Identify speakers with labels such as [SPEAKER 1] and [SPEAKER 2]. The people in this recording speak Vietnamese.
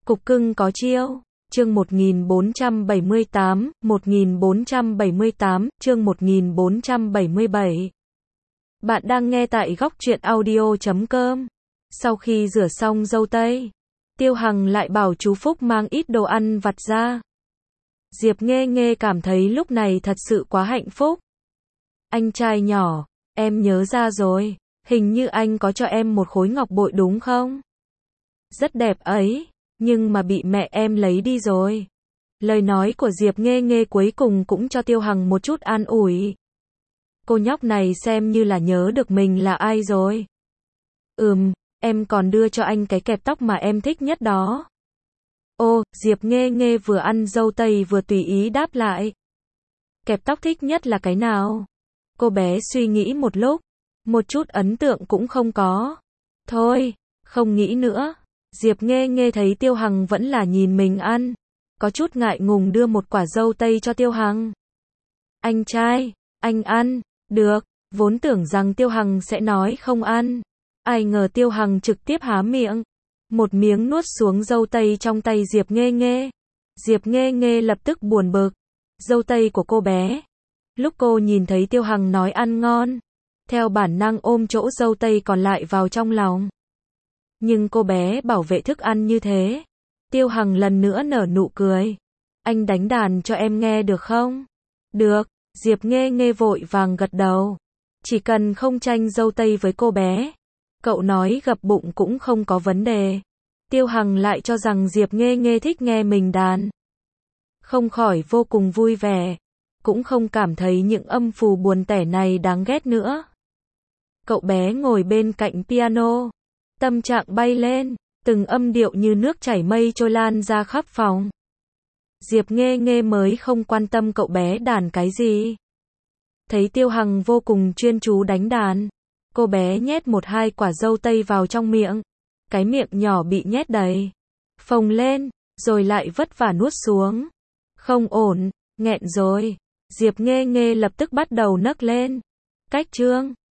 [SPEAKER 1] Cục cưng có chiêu. Chương 1478, chương 1477. Bạn đang nghe tại góc truyện audio.com. Sau khi rửa xong dâu tây, Tiêu Hằng lại bảo chú Phúc mang ít đồ ăn vặt ra. Diệp Nghê Nghê cảm thấy lúc này thật sự quá hạnh phúc. Anh trai nhỏ, em nhớ ra rồi, hình như anh có cho em một khối ngọc bội đúng không? Rất đẹp ấy, nhưng mà bị mẹ em lấy đi rồi. Lời nói của Diệp Nghê Nghê cuối cùng cũng cho Tiêu Hằng một chút an ủi. Cô nhóc này xem như là nhớ được mình là ai rồi. Em còn đưa cho anh cái kẹp tóc mà em thích nhất đó. Ô, Diệp Nghê Nghê vừa ăn dâu tây vừa tùy ý đáp lại. Kẹp tóc thích nhất là cái nào? Cô bé suy nghĩ một lúc, một chút ấn tượng cũng không có. Thôi, không nghĩ nữa. Diệp Nghê Nghê thấy Tiêu Hằng vẫn là nhìn mình ăn, có chút ngại ngùng đưa một quả dâu tây cho Tiêu Hằng. Anh trai, anh ăn, được, vốn tưởng rằng Tiêu Hằng sẽ nói không ăn. Ai ngờ Tiêu Hằng trực tiếp há miệng, một miếng nuốt xuống dâu tây trong tay Diệp Nghê Nghê. Diệp Nghê Nghê lập tức buồn bực, dâu tây của cô bé. Lúc cô nhìn thấy Tiêu Hằng nói ăn ngon, theo bản năng ôm chỗ dâu tây còn lại vào trong lòng. Nhưng cô bé bảo vệ thức ăn như thế. Tiêu Hằng lần nữa nở nụ cười. Anh đánh đàn cho em nghe được không? Được, Diệp Nghê Nghê vội vàng gật đầu. Chỉ cần không tranh dâu tây với cô bé, cậu nói gập bụng cũng không có vấn đề. Tiêu Hằng lại cho rằng Diệp Nghê Nghê thích nghe mình đàn. Không khỏi vô cùng vui vẻ, cũng không cảm thấy những âm phù buồn tẻ này đáng ghét nữa. Cậu bé ngồi bên cạnh piano, tâm trạng bay lên, từng âm điệu như nước chảy mây trôi lan ra khắp phòng. Diệp Nghê Nghê mới không quan tâm cậu bé đàn cái gì. Thấy Tiêu Hằng vô cùng chuyên chú đánh đàn, cô bé nhét một hai quả dâu tây vào trong miệng. Cái miệng nhỏ bị nhét đầy, phồng lên, rồi lại vất vả nuốt xuống. Không ổn, nghẹn rồi. Diệp Nghê Nghê lập tức bắt đầu nấc lên. Cách chương